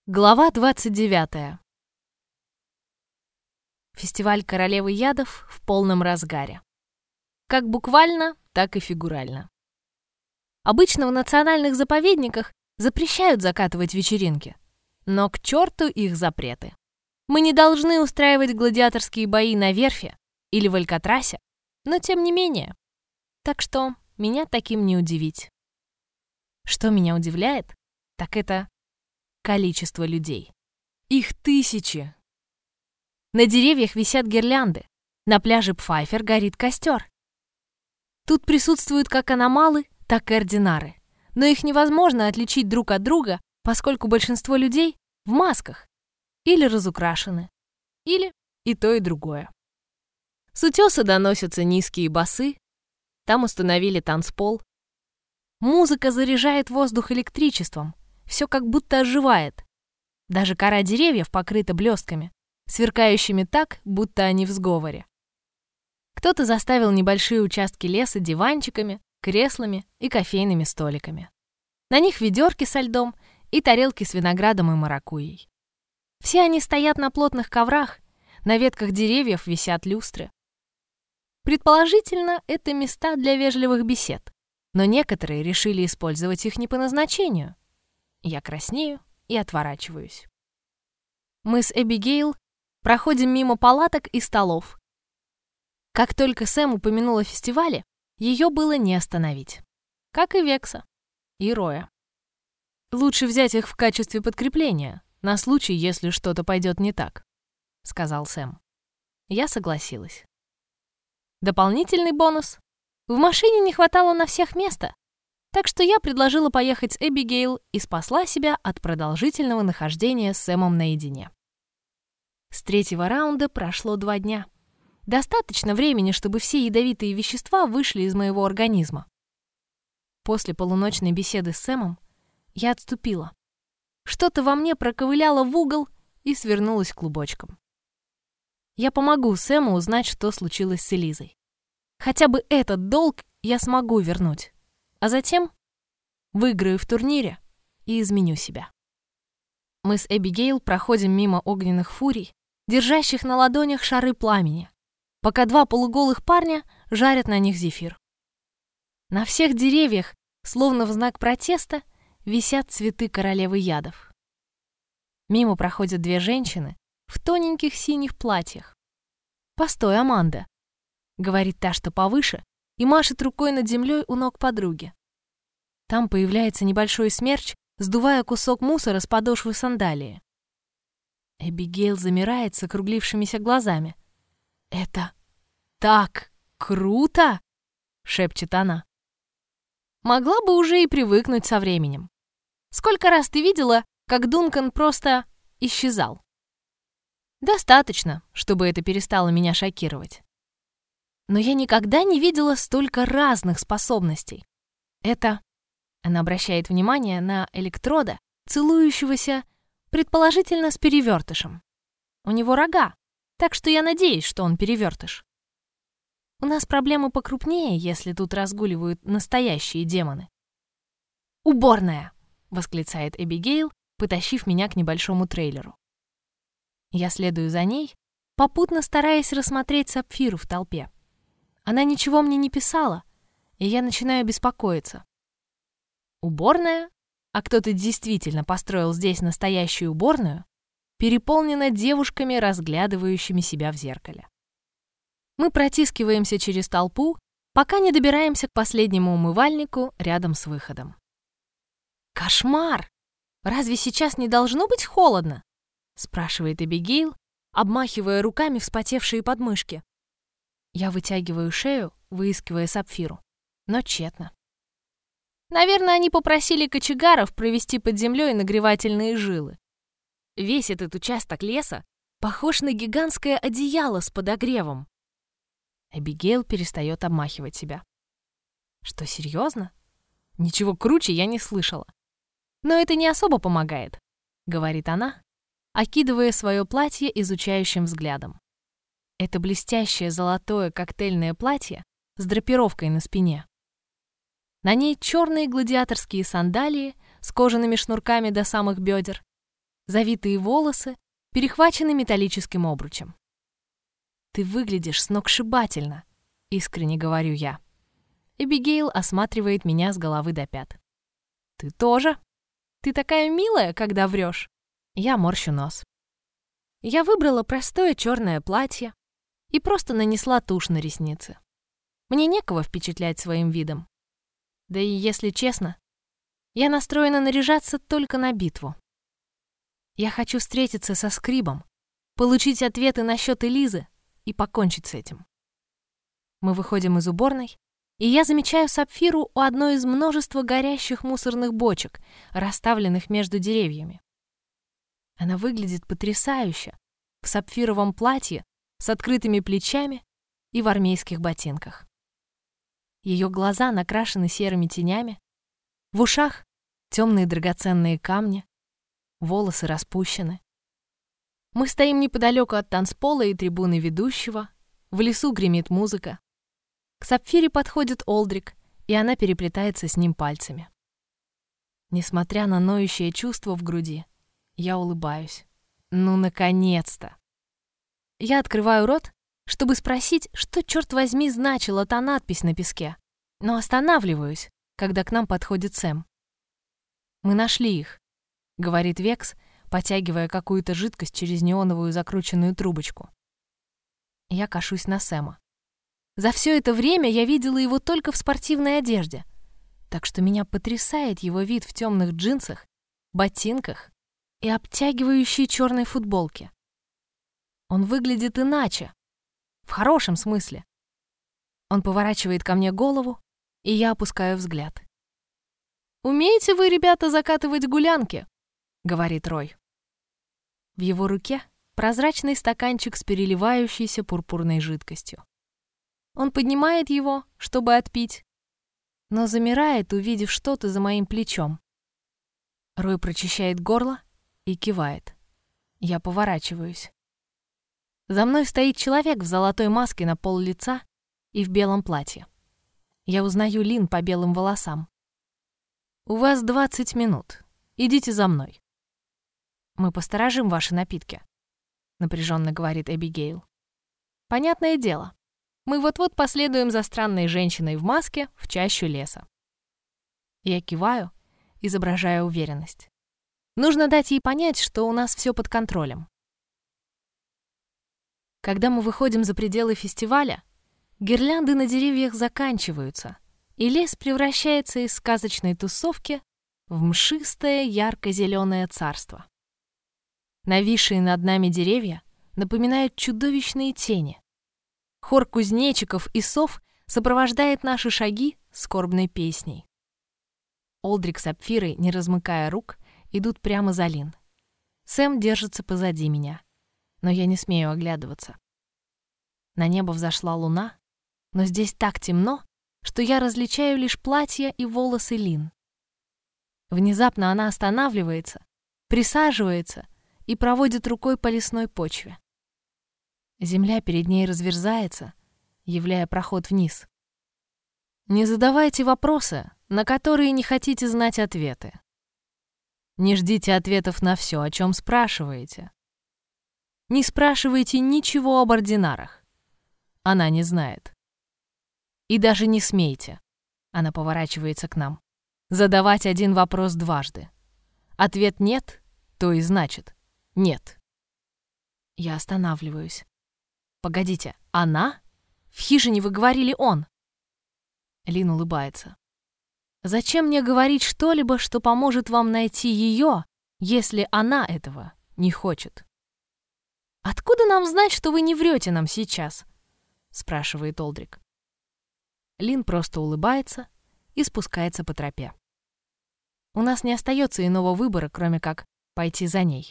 Глава 29. Фестиваль Королевы Ядов в полном разгаре. Как буквально, так и фигурально. Обычно в национальных заповедниках запрещают закатывать вечеринки, но к черту их запреты. Мы не должны устраивать гладиаторские бои на верфи или в Алькатрасе, но тем не менее. Так что меня таким не удивить. Что меня удивляет, так это количество людей. Их тысячи. На деревьях висят гирлянды. На пляже Пфайфер горит костер. Тут присутствуют как аномалы, так и ординары. Но их невозможно отличить друг от друга, поскольку большинство людей в масках. Или разукрашены. Или и то, и другое. С утеса доносятся низкие басы. Там установили танцпол. Музыка заряжает воздух электричеством. Все как будто оживает. Даже кора деревьев покрыта блестками, сверкающими так, будто они в сговоре. Кто-то заставил небольшие участки леса диванчиками, креслами и кофейными столиками. На них ведерки со льдом и тарелки с виноградом и маракуйей. Все они стоят на плотных коврах, на ветках деревьев висят люстры. Предположительно, это места для вежливых бесед, но некоторые решили использовать их не по назначению. Я краснею и отворачиваюсь. Мы с Эбигейл проходим мимо палаток и столов. Как только Сэм упомянула о фестивале, ее было не остановить. Как и Векса, и Роя. «Лучше взять их в качестве подкрепления, на случай, если что-то пойдет не так», — сказал Сэм. Я согласилась. Дополнительный бонус. В машине не хватало на всех места. Так что я предложила поехать с Эбигейл и спасла себя от продолжительного нахождения с Сэмом наедине. С третьего раунда прошло 2 дня. Достаточно времени, чтобы все ядовитые вещества вышли из моего организма. После полуночной беседы с Сэмом я отступила. Что-то во мне проковыляло в угол и свернулось клубочком. Я помогу Сэму узнать, что случилось с Элизой. Хотя бы этот долг я смогу вернуть. А затем выиграю в турнире и изменю себя. Мы с Эбигейл проходим мимо огненных фурий, держащих на ладонях шары пламени, пока 2 полуголых парня жарят на них зефир. На всех деревьях, словно в знак протеста, висят цветы королевы ядов. Мимо проходят 2 женщины в тоненьких синих платьях. «Постой, Аманда», — говорит та, что повыше, и машет рукой над землей у ног подруги. Там появляется небольшой смерч, сдувая кусок мусора с подошвы сандалии. Эбигейл замирает с округлившимися глазами. «Это так круто!» — шепчет она. Могла бы уже и привыкнуть со временем. Сколько раз ты видела, как Дункан просто исчезал? Достаточно, чтобы это перестало меня шокировать. Но я никогда не видела столько разных способностей. Это... Она обращает внимание на электрода, целующегося, предположительно, с перевертышем. У него рога, так что я надеюсь, что он перевертыш. У нас проблемы покрупнее, если тут разгуливают настоящие демоны. «Уборная!» — восклицает Эбигейл, потащив меня к небольшому трейлеру. Я следую за ней, попутно стараясь рассмотреть Сапфиру в толпе. Она ничего мне не писала, и я начинаю беспокоиться. Уборная, а кто-то действительно построил здесь настоящую уборную, переполнена девушками, разглядывающими себя в зеркале. Мы протискиваемся через толпу, пока не добираемся к последнему умывальнику рядом с выходом. «Кошмар! Разве сейчас не должно быть холодно?» — спрашивает Эбигейл, обмахивая руками вспотевшие подмышки. Я вытягиваю шею, выискивая Сапфиру, но тщетно. Наверное, они попросили кочегаров провести под землей нагревательные жилы. Весь этот участок леса похож на гигантское одеяло с подогревом. Эбигейл перестает обмахивать себя. Что, серьезно? Ничего круче я не слышала. Но это не особо помогает, говорит она, окидывая свое платье изучающим взглядом. Это блестящее золотое коктейльное платье с драпировкой на спине. На ней черные гладиаторские сандалии с кожаными шнурками до самых бедер, Завитые волосы перехвачены металлическим обручем. «Ты выглядишь сногсшибательно», — искренне говорю я. Эбигейл осматривает меня с головы до пят. «Ты тоже? Ты такая милая, когда врешь». Я морщу нос. Я выбрала простое черное платье и просто нанесла тушь на ресницы. Мне некого впечатлять своим видом. Да и, если честно, я настроена наряжаться только на битву. Я хочу встретиться со Скрибом, получить ответы насчет Элизы и покончить с этим. Мы выходим из уборной, и я замечаю Сапфиру у одной из множества горящих мусорных бочек, расставленных между деревьями. Она выглядит потрясающе в сапфировом платье с открытыми плечами и в армейских ботинках. Ее глаза накрашены серыми тенями, в ушах темные драгоценные камни, волосы распущены. Мы стоим неподалеку от танцпола и трибуны ведущего, в лесу гремит музыка. К Сапфире подходит Олдрик, и она переплетается с ним пальцами. Несмотря на ноющее чувство в груди, я улыбаюсь. Ну, наконец-то! Я открываю рот, чтобы спросить, что, черт возьми, значила та надпись на песке, но останавливаюсь, когда к нам подходит Сэм. «Мы нашли их», — говорит Векс, потягивая какую-то жидкость через неоновую закрученную трубочку. Я кашусь на Сэма. За все это время я видела его только в спортивной одежде, так что меня потрясает его вид в темных джинсах, ботинках и обтягивающей черной футболке. Он выглядит иначе, в хорошем смысле. Он поворачивает ко мне голову, и я опускаю взгляд. «Умеете вы, ребята, закатывать гулянки?» — говорит Рой. В его руке прозрачный стаканчик с переливающейся пурпурной жидкостью. Он поднимает его, чтобы отпить, но замирает, увидев что-то за моим плечом. Рой прочищает горло и кивает. Я поворачиваюсь. За мной стоит человек в золотой маске на пол лица и в белом платье. Я узнаю Лин по белым волосам. «У вас 20 минут. Идите за мной». «Мы посторожим ваши напитки», — напряженно говорит Эбигейл. «Понятное дело. Мы вот-вот последуем за странной женщиной в маске в чащу леса». Я киваю, изображая уверенность. Нужно дать ей понять, что у нас все под контролем. Когда мы выходим за пределы фестиваля, гирлянды на деревьях заканчиваются, и лес превращается из сказочной тусовки в мшистое ярко-зеленое царство. Нависшие над нами деревья напоминают чудовищные тени. Хор кузнечиков и сов сопровождает наши шаги скорбной песней. Олдрик с Сапфирой, не размыкая рук, идут прямо за Лин. Сэм держится позади меня, но я не смею оглядываться. На небо взошла луна, но здесь так темно, что я различаю лишь платье и волосы Лин. Внезапно она останавливается, присаживается и проводит рукой по лесной почве. Земля перед ней разверзается, являя проход вниз. Не задавайте вопросы, на которые не хотите знать ответы. Не ждите ответов на все, о чем спрашиваете. Не спрашивайте ничего об ординарах. Она не знает. И даже не смейте, она поворачивается к нам, задавать один вопрос дважды. Ответ «нет», то и значит «нет». Я останавливаюсь. Погодите, она? В хижине вы говорили «он». Лин улыбается. Зачем мне говорить что-либо, что поможет вам найти ее, если она этого не хочет? «Откуда нам знать, что вы не врете нам сейчас?» — спрашивает Олдрик. Лин просто улыбается и спускается по тропе. У нас не остается иного выбора, кроме как пойти за ней.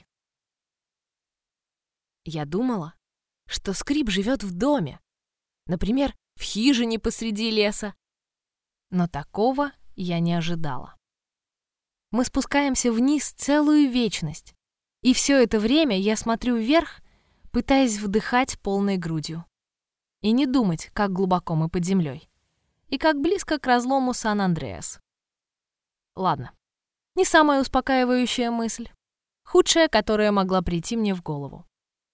Я думала, что Скриб живет в доме, например, в хижине посреди леса. Но такого я не ожидала. Мы спускаемся вниз целую вечность, и все это время я смотрю вверх, пытаясь вдыхать полной грудью. И не думать, как глубоко мы под землей, и как близко к разлому Сан-Андреас. Ладно, не самая успокаивающая мысль. Худшее, которое могла прийти мне в голову.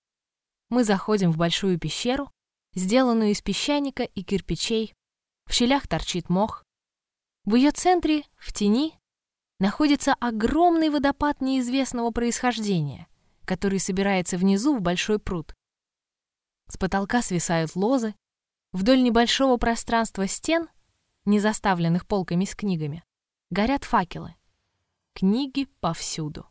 Мы заходим в большую пещеру, сделанную из песчаника и кирпичей. В щелях торчит мох. В ее центре, в тени, находится огромный водопад неизвестного происхождения, который собирается внизу в большой пруд. С потолка свисают лозы. Вдоль небольшого пространства стен, не заставленных полками с книгами, горят факелы. Книги повсюду.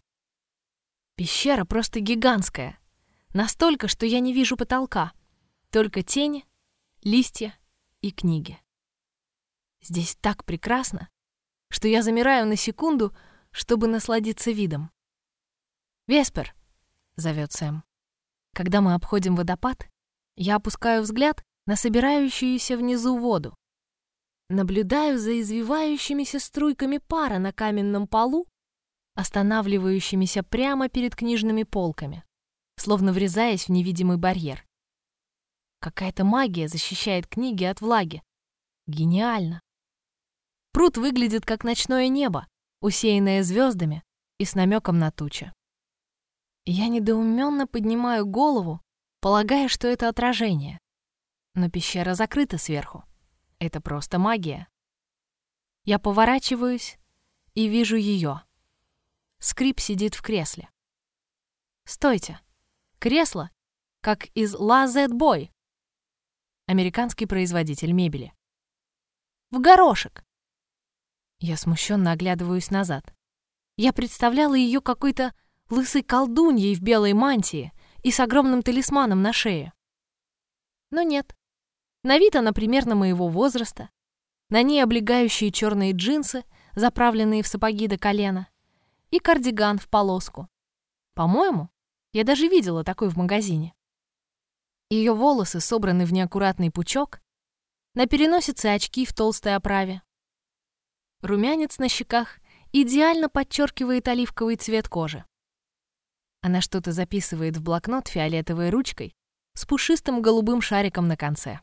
Пещера просто гигантская. Настолько, что я не вижу потолка. Только тени, листья и книги. Здесь так прекрасно, что я замираю на секунду, чтобы насладиться видом. «Веспер!» — зовет Сэм. Когда мы обходим водопад, я опускаю взгляд на собирающуюся внизу воду. Наблюдаю за извивающимися струйками пара на каменном полу, останавливающимися прямо перед книжными полками, словно врезаясь в невидимый барьер. Какая-то магия защищает книги от влаги. Гениально. Пруд выглядит как ночное небо, усеянное звездами и с намеком на тучи. Я недоуменно поднимаю голову, полагая, что это отражение. Но пещера закрыта сверху. Это просто магия. Я поворачиваюсь и вижу ее. Скрип сидит в кресле. Стойте. Кресло, как из La Z-Boy, американский производитель мебели. В горошек. Я смущенно оглядываюсь назад. Я представляла ее какой-то лысой колдуньей в белой мантии и с огромным талисманом на шее. Но нет. На вид она примерно моего возраста. На ней облегающие черные джинсы, заправленные в сапоги до колена, и кардиган в полоску. По-моему, я даже видела такой в магазине. Ее волосы собраны в неаккуратный пучок, на переносице очки в толстой оправе. Румянец на щеках идеально подчеркивает оливковый цвет кожи. Она что-то записывает в блокнот фиолетовой ручкой с пушистым голубым шариком на конце.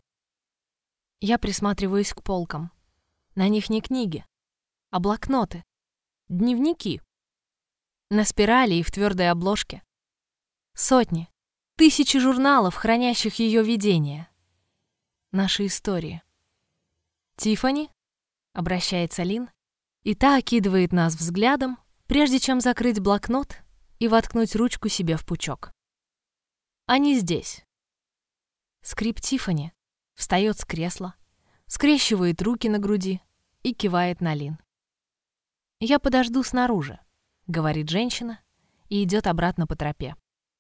Я присматриваюсь к полкам. На них не книги, а блокноты, дневники. На спирали и в твердой обложке. Сотни, тысячи журналов, хранящих ее видения. Наши истории. «Тиффани?» — обращается Лин, и та окидывает нас взглядом, прежде чем закрыть блокнот и воткнуть ручку себе в пучок. «Они здесь». Скрип Тиффани встает с кресла, скрещивает руки на груди и кивает на Лин. «Я подожду снаружи», — говорит женщина и идет обратно по тропе.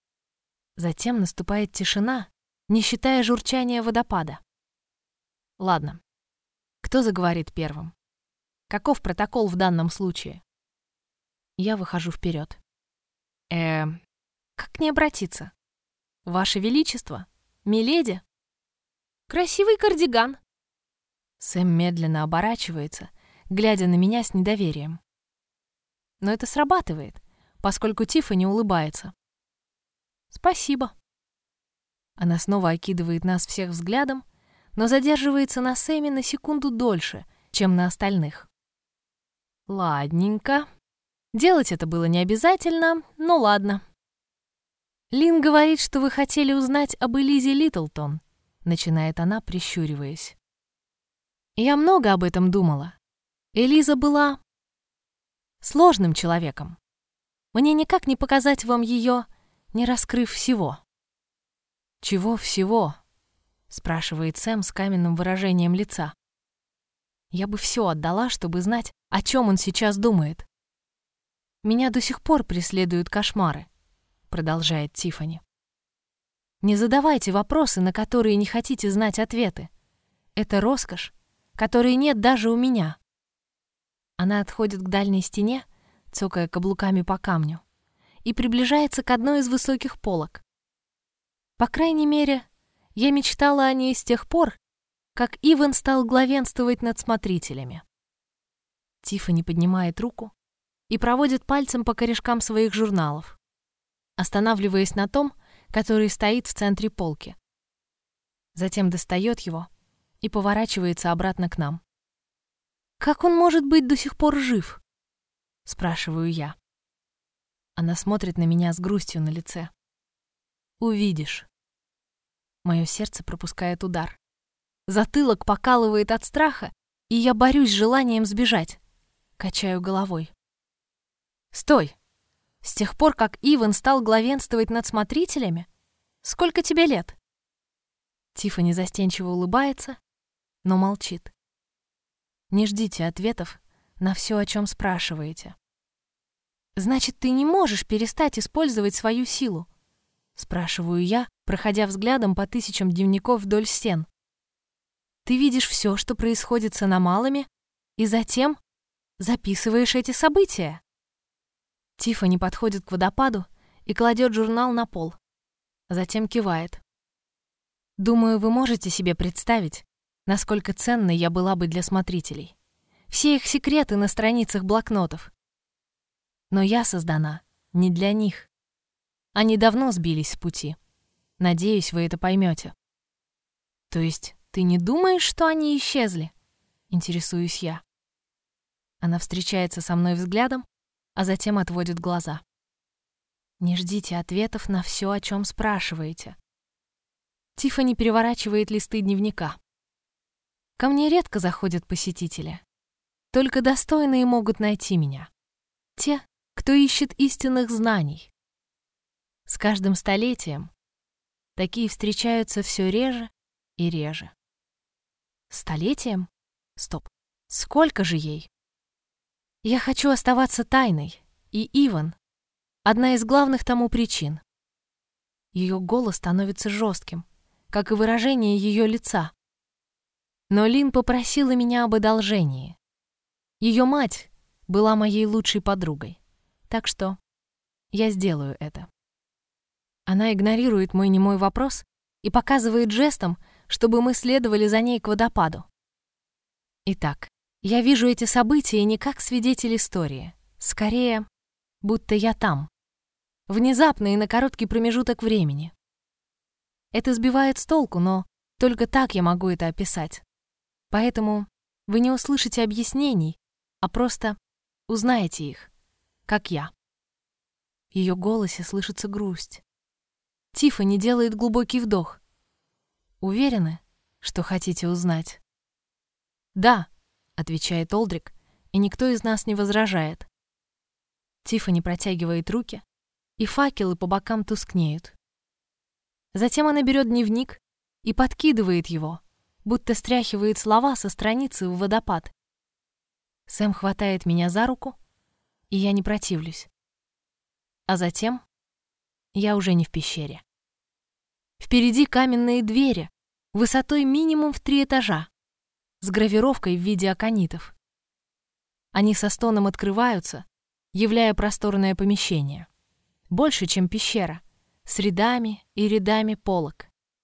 Затем наступает тишина, не считая журчания водопада. Ладно, кто заговорит первым? Каков протокол в данном случае? Я выхожу вперед. Как не обратиться? Ваше Величество? Миледи? Красивый кардиган. Сэм медленно оборачивается, глядя на меня с недоверием. Но это срабатывает, поскольку Тиффани улыбается. Спасибо. Она снова окидывает нас всех взглядом, но задерживается на Сэме на секунду дольше, чем на остальных. Ладненько. Делать это было не обязательно, но ладно. Лин говорит, что вы хотели узнать об Элизе Литлтон, начинает она, прищуриваясь. Я много об этом думала. Элиза была сложным человеком. Мне никак не показать вам ее, не раскрыв всего. Чего всего? Спрашивает Сэм с каменным выражением лица. Я бы все отдала, чтобы знать, о чем он сейчас думает. Меня до сих пор преследуют кошмары, продолжает Тиффани. Не задавайте вопросы, на которые не хотите знать ответы. Это роскошь, которой нет даже у меня. Она отходит к дальней стене, цокая каблуками по камню, и приближается к одной из высоких полок. По крайней мере, я мечтала о ней с тех пор, как Иван стал главенствовать над смотрителями. Тиффани поднимает руку и проводит пальцем по корешкам своих журналов, останавливаясь на том, который стоит в центре полки. Затем достает его и поворачивается обратно к нам. «Как он может быть до сих пор жив?» — спрашиваю я. Она смотрит на меня с грустью на лице. Увидишь. Мое сердце пропускает удар. Затылок покалывает от страха, и я борюсь с желанием сбежать. Качаю головой. Стой! С тех пор, как Иван стал главенствовать над смотрителями? Сколько тебе лет? Тиффани застенчиво улыбается, но молчит. Не ждите ответов на все, о чем спрашиваете. Значит, ты не можешь перестать использовать свою силу? Спрашиваю я, проходя взглядом по тысячам дневников вдоль стен. Ты видишь все, что происходит с аномалами, и затем записываешь эти события. Тиффани подходит к водопаду и кладет журнал на пол. Затем кивает. Думаю, вы можете себе представить, насколько ценной я была бы для смотрителей. Все их секреты на страницах блокнотов. Но я создана не для них. Они давно сбились с пути. Надеюсь, вы это поймете. То есть ты не думаешь, что они исчезли? Интересуюсь я. Она встречается со мной взглядом, а затем отводит глаза. Не ждите ответов на все, о чем спрашиваете. Тиффани переворачивает листы дневника. Ко мне редко заходят посетители. Только достойные могут найти меня. Те, кто ищет истинных знаний. С каждым столетием такие встречаются все реже и реже. Столетием? Стоп. Сколько же ей? Я хочу оставаться тайной, и Иван — одна из главных тому причин. Ее голос становится жестким, как и выражение ее лица. Но Лин попросила меня об одолжении. Ее мать была моей лучшей подругой, так что я сделаю это. Она игнорирует мой немой вопрос и показывает жестом, чтобы мы следовали за ней к водопаду. Итак, я вижу эти события не как свидетель истории, скорее, будто я там. Внезапно и на короткий промежуток времени. Это сбивает с толку, но только так я могу это описать. Поэтому вы не услышите объяснений, а просто узнаете их, как я. В ее голосе слышится грусть. Тиффани делает глубокий вдох. Уверены, что хотите узнать? «Да», — отвечает Олдрик, и никто из нас не возражает. Тиффани протягивает руки, и факелы по бокам тускнеют. Затем она берет дневник и подкидывает его, будто стряхивает слова со страницы в водопад. Сэм хватает меня за руку, и я не противлюсь. А затем я уже не в пещере. Впереди каменные двери, высотой минимум в 3 этажа, с гравировкой в виде аконитов. Они со стоном открываются, являя просторное помещение. Больше, чем пещера, с рядами и рядами полок.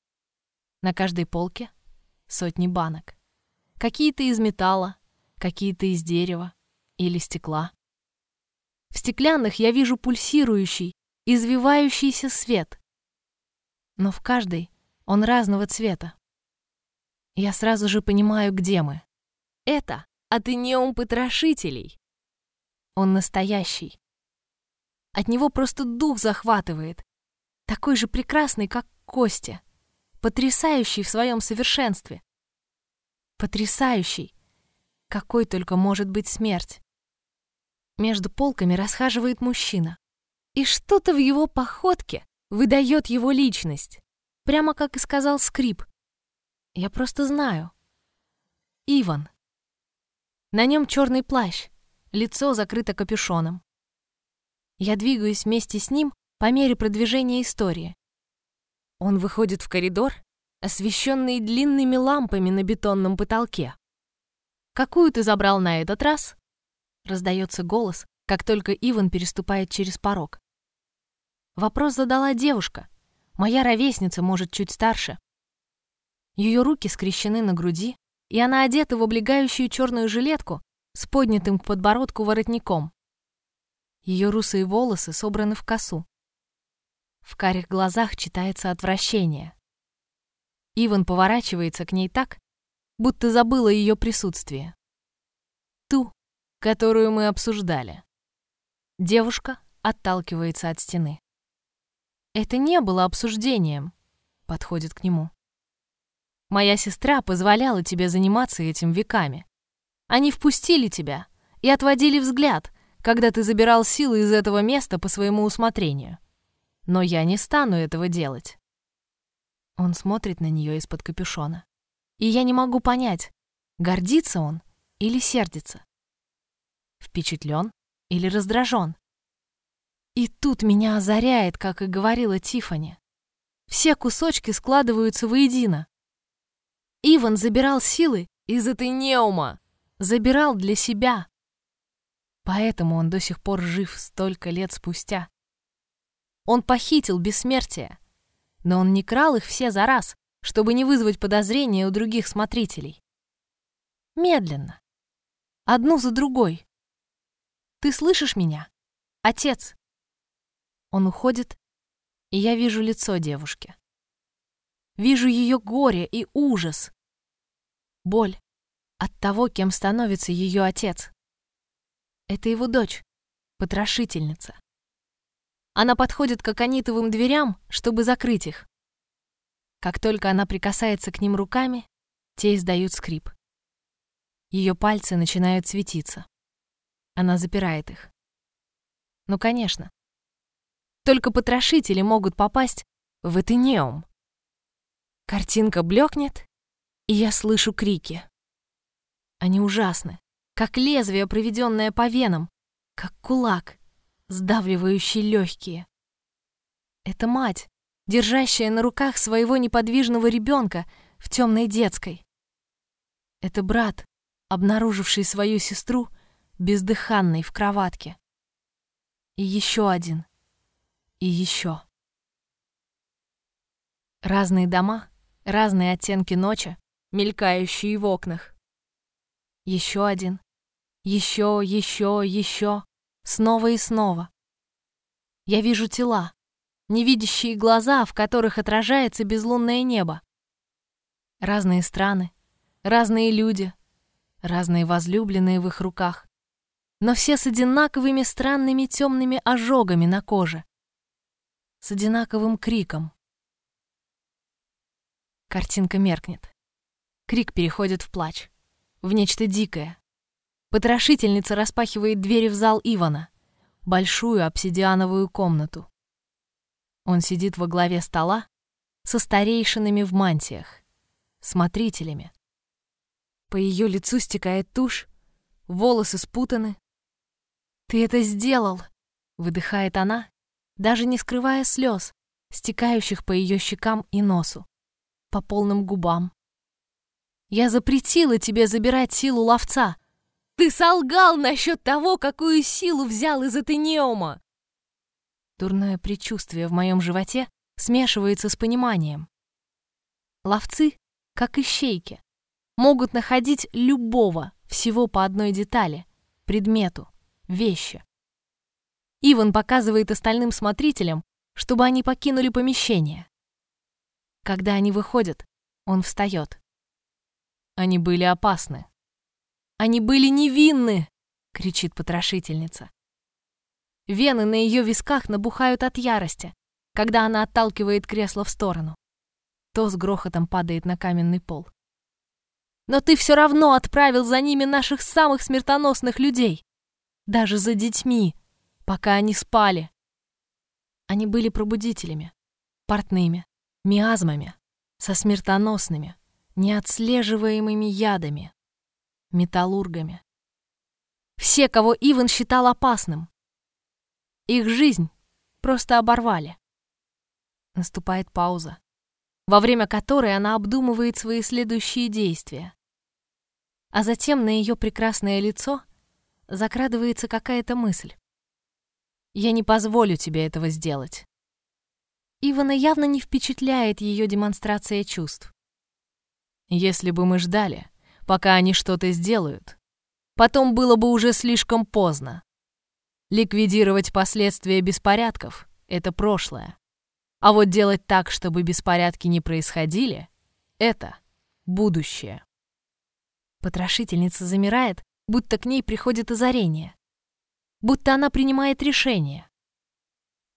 На каждой полке сотни банок. Какие-то из металла, какие-то из дерева или стекла. В стеклянных я вижу пульсирующий, извивающийся свет. Но в каждой он разного цвета. Я сразу же понимаю, где мы. Это Атенеум Потрошителей. Он настоящий. От него просто дух захватывает. Такой же прекрасный, как Костя. Потрясающий в своем совершенстве. Потрясающий, какой только может быть смерть. Между полками расхаживает мужчина. И что-то в его походке выдает его личность. Прямо как и сказал Скрип. Я просто знаю. Иван. На нем черный плащ, лицо закрыто капюшоном. Я двигаюсь вместе с ним по мере продвижения истории. Он выходит в коридор, освещенный длинными лампами на бетонном потолке. «Какую ты забрал на этот раз?» Раздается голос, как только Иван переступает через порог. Вопрос задала девушка. Моя ровесница, может, чуть старше. Ее руки скрещены на груди, и она одета в облегающую черную жилетку с поднятым к подбородку воротником. Ее русые волосы собраны в косу. В карих глазах читается отвращение. Иван поворачивается к ней так, будто забыла ее присутствие. Ту, которую мы обсуждали. Девушка отталкивается от стены. «Это не было обсуждением», — подходит к нему. «Моя сестра позволяла тебе заниматься этим веками. Они впустили тебя и отводили взгляд, когда ты забирал силы из этого места по своему усмотрению. Но я не стану этого делать». Он смотрит на нее из-под капюшона. И я не могу понять, гордится он или сердится. Впечатлен или раздражен. И тут меня озаряет, как и говорила Тиффани. Все кусочки складываются воедино. Иван забирал силы из Атенеума, забирал для себя. Поэтому он до сих пор жив столько лет спустя. Он похитил бессмертие, но он не крал их все за раз, чтобы не вызвать подозрения у других смотрителей. Медленно. Одну за другой. Ты слышишь меня, отец? Он уходит, и я вижу лицо девушки. Вижу ее горе и ужас. Боль от того, кем становится ее отец. Это его дочь, потрошительница. Она подходит к аконитовым дверям, чтобы закрыть их. Как только она прикасается к ним руками, те издают скрип. Ее пальцы начинают светиться. Она запирает их. Ну, конечно. Только потрошители могут попасть в Атенеум. Картинка блекнет, и я слышу крики. Они ужасны, как лезвие, проведенное по венам, как кулак, сдавливающий легкие. Это мать, держащая на руках своего неподвижного ребенка в темной детской. Это брат, обнаруживший свою сестру бездыханной в кроватке. И еще один. И еще. Разные дома, разные оттенки ночи, мелькающие в окнах. Еще один. Еще. Снова и снова. Я вижу тела, невидящие глаза, в которых отражается безлунное небо. Разные страны, разные люди, разные возлюбленные в их руках, но все с одинаковыми странными темными ожогами на коже, с одинаковым криком. Картинка меркнет. Крик переходит в плач, в нечто дикое. Потрошительница распахивает двери в зал Ивана, большую обсидиановую комнату. Он сидит во главе стола со старейшинами в мантиях, смотрителями. По ее лицу стекает тушь, волосы спутаны. «Ты это сделал!» — выдыхает она, даже не скрывая слез, стекающих по ее щекам и носу, по полным губам. «Я запретила тебе забирать силу ловца! Ты солгал насчет того, какую силу взял из Атенеума!» Дурное предчувствие в моем животе смешивается с пониманием. Ловцы, как ищейки, могут находить любого всего по одной детали, предмету, вещи. Иван показывает остальным смотрителям, чтобы они покинули помещение. Когда они выходят, он встает. Они были опасны. «Они были невинны!» — кричит потрошительница. Вены на ее висках набухают от ярости, когда она отталкивает кресло в сторону. То с грохотом падает на каменный пол. «Но ты все равно отправил за ними наших самых смертоносных людей, даже за детьми, пока они спали». Они были пробудителями, портными, миазмами, со смертоносными, неотслеживаемыми ядами, металлургами. Все, кого Иван считал опасным. Их жизнь просто оборвали. Наступает пауза, во время которой она обдумывает свои следующие действия. А затем на ее прекрасное лицо закрадывается какая-то мысль. «Я не позволю тебе этого сделать». Ивана явно не впечатляет ее демонстрация чувств. «Если бы мы ждали, пока они что-то сделают, потом было бы уже слишком поздно. Ликвидировать последствия беспорядков — это прошлое. А вот делать так, чтобы беспорядки не происходили — это будущее». Потрошительница замирает, будто к ней приходит озарение. Будто она принимает решение.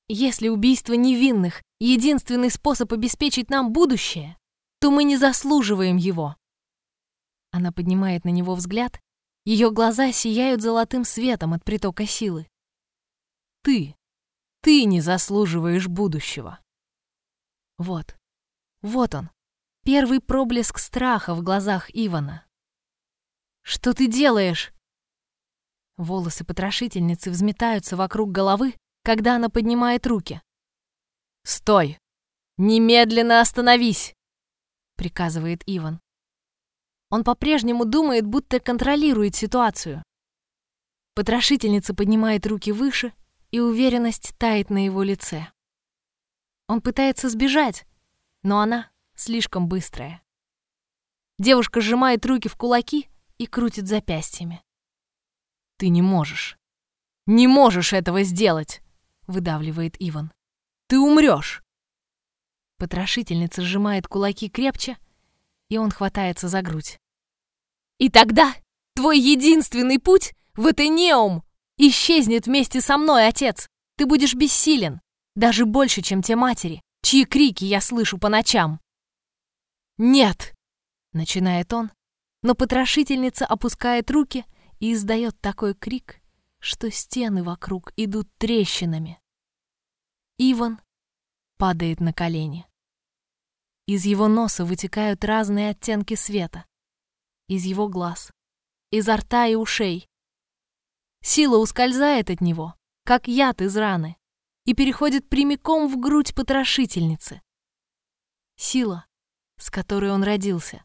Если убийство невинных — единственный способ обеспечить нам будущее, то мы не заслуживаем его. Она поднимает на него взгляд, ее глаза сияют золотым светом от притока силы. Ты не заслуживаешь будущего. Вот он, первый проблеск страха в глазах Ивана. Что ты делаешь? Волосы потрошительницы взметаются вокруг головы, когда она поднимает руки. «Стой! Немедленно остановись!» — приказывает Иван. Он по-прежнему думает, будто контролирует ситуацию. Потрошительница поднимает руки выше, и уверенность тает на его лице. Он пытается сбежать, но она слишком быстрая. Девушка сжимает руки в кулаки и крутит запястьями. «Ты не можешь этого сделать!» — выдавливает Иван. «Ты умрешь!» Потрошительница сжимает кулаки крепче, и он хватается за грудь. «И тогда твой единственный путь в Этенеум исчезнет вместе со мной, отец! Ты будешь бессилен, даже больше, чем те матери, чьи крики я слышу по ночам!» «Нет!» — начинает он, но потрошительница опускает руки и издает такой крик, что стены вокруг идут трещинами. Иван падает на колени. Из его носа вытекают разные оттенки света. Из его глаз, изо рта и ушей. Сила ускользает от него, как яд из раны, и переходит прямиком в грудь потрошительницы. Сила, с которой он родился.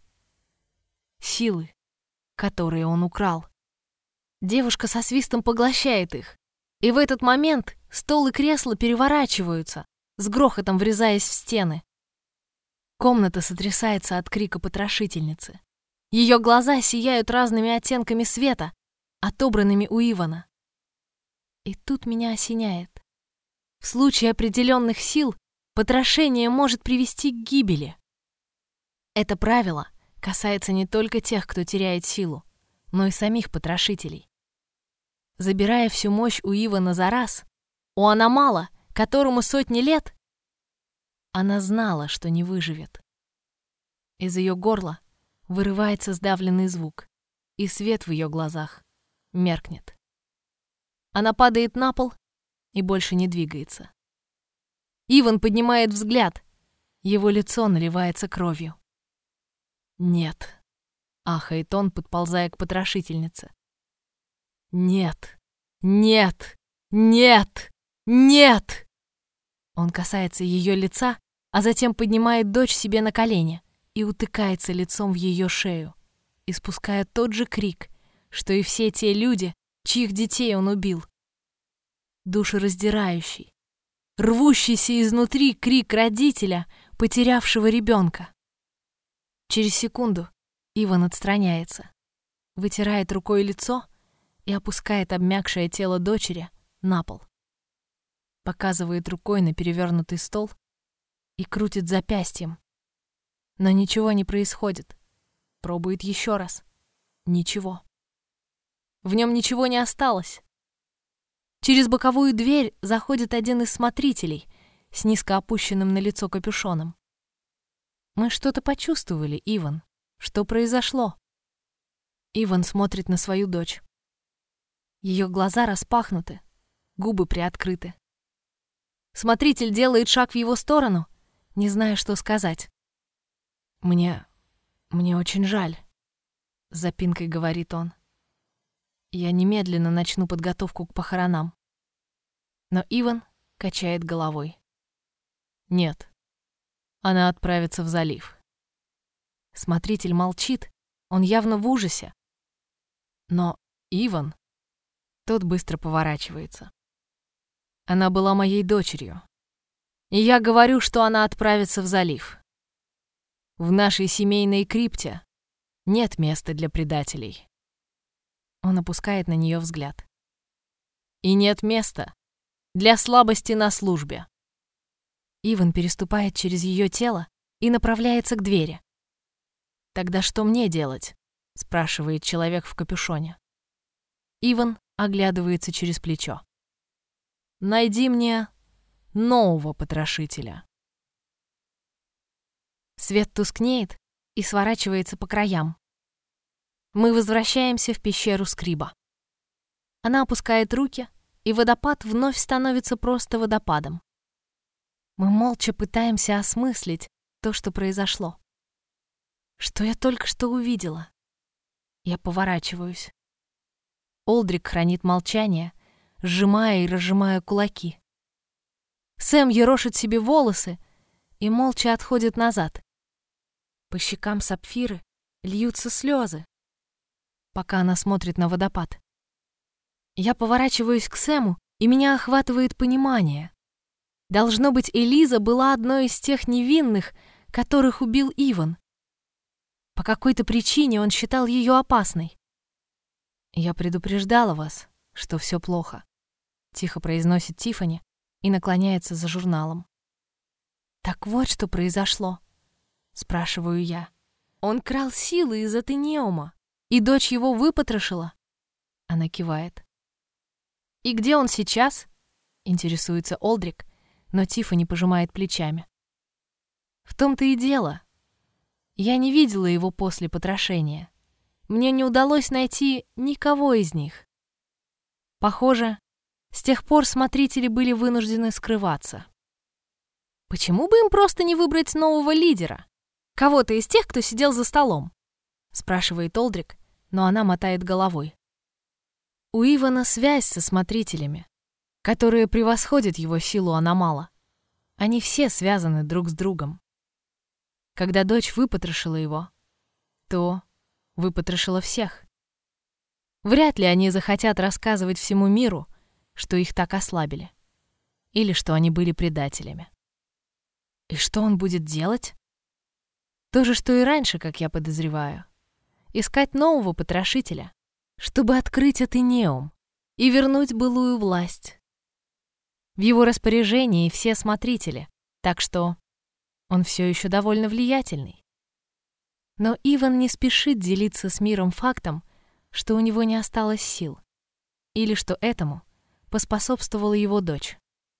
Силы, которые он украл. Девушка со свистом поглощает их, и в этот момент стол и кресло переворачиваются, с грохотом врезаясь в стены. Комната сотрясается от крика потрошительницы. Ее глаза сияют разными оттенками света, отобранными у Ивана. И тут меня осеняет. В случае определенных сил потрошение может привести к гибели. Это правило касается не только тех, кто теряет силу, но и самих потрошителей. Забирая всю мощь у Ивана за раз, у Аномала, которому сотни лет, она знала, что не выживет. Из ее горла вырывается сдавленный звук, и свет в ее глазах меркнет. Она падает на пол и больше не двигается. Иван поднимает взгляд, его лицо наливается кровью. «Нет», — ахает он, подползая к потрошительнице. «Нет! Нет! Нет! Нет!» Он касается ее лица, а затем поднимает дочь себе на колени и утыкается лицом в ее шею, испуская тот же крик, что и все те люди, чьих детей он убил. Душераздирающий, рвущийся изнутри крик родителя, потерявшего ребенка. Через секунду Иван отстраняется, вытирает рукой лицо и опускает обмякшее тело дочери на пол. Показывает рукой на перевернутый стол и крутит запястьем. Но ничего не происходит. Пробует еще раз. Ничего. В нем ничего не осталось. Через боковую дверь заходит один из смотрителей с низко опущенным на лицо капюшоном. «Мы что-то почувствовали, Иван. Что произошло?» Иван смотрит на свою дочь. Ее глаза распахнуты, губы приоткрыты. Смотритель делает шаг в его сторону, не зная, что сказать. «Мне очень жаль», — с запинкой говорит он. «Я немедленно начну подготовку к похоронам». Но Иван качает головой. «Нет, она отправится в залив». Смотритель молчит, он явно в ужасе. Но Иван... Тот быстро поворачивается. Она была моей дочерью. И я говорю, что она отправится в залив. В нашей семейной крипте нет места для предателей. Он опускает на нее взгляд. И нет места для слабости на службе. Иван переступает через ее тело и направляется к двери. «Тогда что мне делать?» — спрашивает человек в капюшоне. Иван оглядывается через плечо. «Найди мне нового потрошителя. Свет тускнеет и сворачивается по краям. Мы возвращаемся в пещеру Скриба. Она опускает руки, и водопад вновь становится просто водопадом. Мы молча пытаемся осмыслить то, что произошло. Что я только что увидела? Я поворачиваюсь. Олдрик хранит молчание, сжимая и разжимая кулаки. Сэм ерошит себе волосы и молча отходит назад. По щекам Сапфиры льются слезы, пока она смотрит на водопад. Я поворачиваюсь к Сэму, и меня охватывает понимание. Должно быть, Элиза была одной из тех невинных, которых убил Иван. По какой-то причине он считал ее опасной. «Я предупреждала вас, что все плохо», — тихо произносит Тиффани и наклоняется за журналом. «Так вот, что произошло», — спрашиваю я. «Он крал силы из Атенеума, и дочь его выпотрошила?» Она кивает. «И где он сейчас?» — интересуется Олдрик, но Тиффани пожимает плечами. «В том-то и дело. Я не видела его после потрошения. Мне не удалось найти никого из них. Похоже, с тех пор смотрители были вынуждены скрываться. Почему бы им просто не выбрать нового лидера? Кого-то из тех, кто сидел за столом?» — спрашивает Олдрик, но она мотает головой. У Ивана связь со смотрителями, которые превосходят его силу аномала. Они все связаны друг с другом. Когда дочь выпотрошила его, то выпотрошила всех. Вряд ли они захотят рассказывать всему миру, что их так ослабили, или что они были предателями. И что он будет делать? То же, что и раньше, как я подозреваю. Искать нового потрошителя, чтобы открыть Атенеум и вернуть былую власть. В его распоряжении все смотрители, так что он все еще довольно влиятельный. Но Иван не спешит делиться с миром фактом, что у него не осталось сил, или что этому поспособствовала его дочь.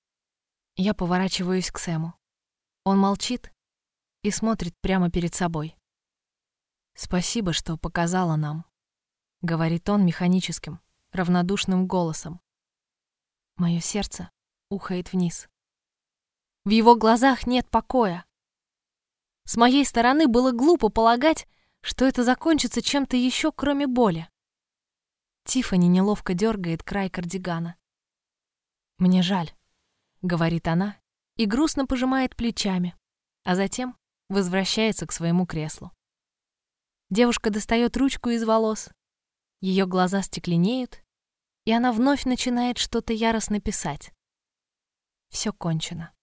Я поворачиваюсь к Сэму. Он молчит и смотрит прямо перед собой. «Спасибо, что показала нам», — говорит он механическим, равнодушным голосом. Мое сердце ухает вниз. В его глазах нет покоя. С моей стороны было глупо полагать, что это закончится чем-то еще, кроме боли. Тиффани неловко дергает край кардигана. «Мне жаль», — говорит она и грустно пожимает плечами, а затем возвращается к своему креслу. Девушка достает ручку из волос, ее глаза стекленеют, и она вновь начинает что-то яростно писать. Все кончено.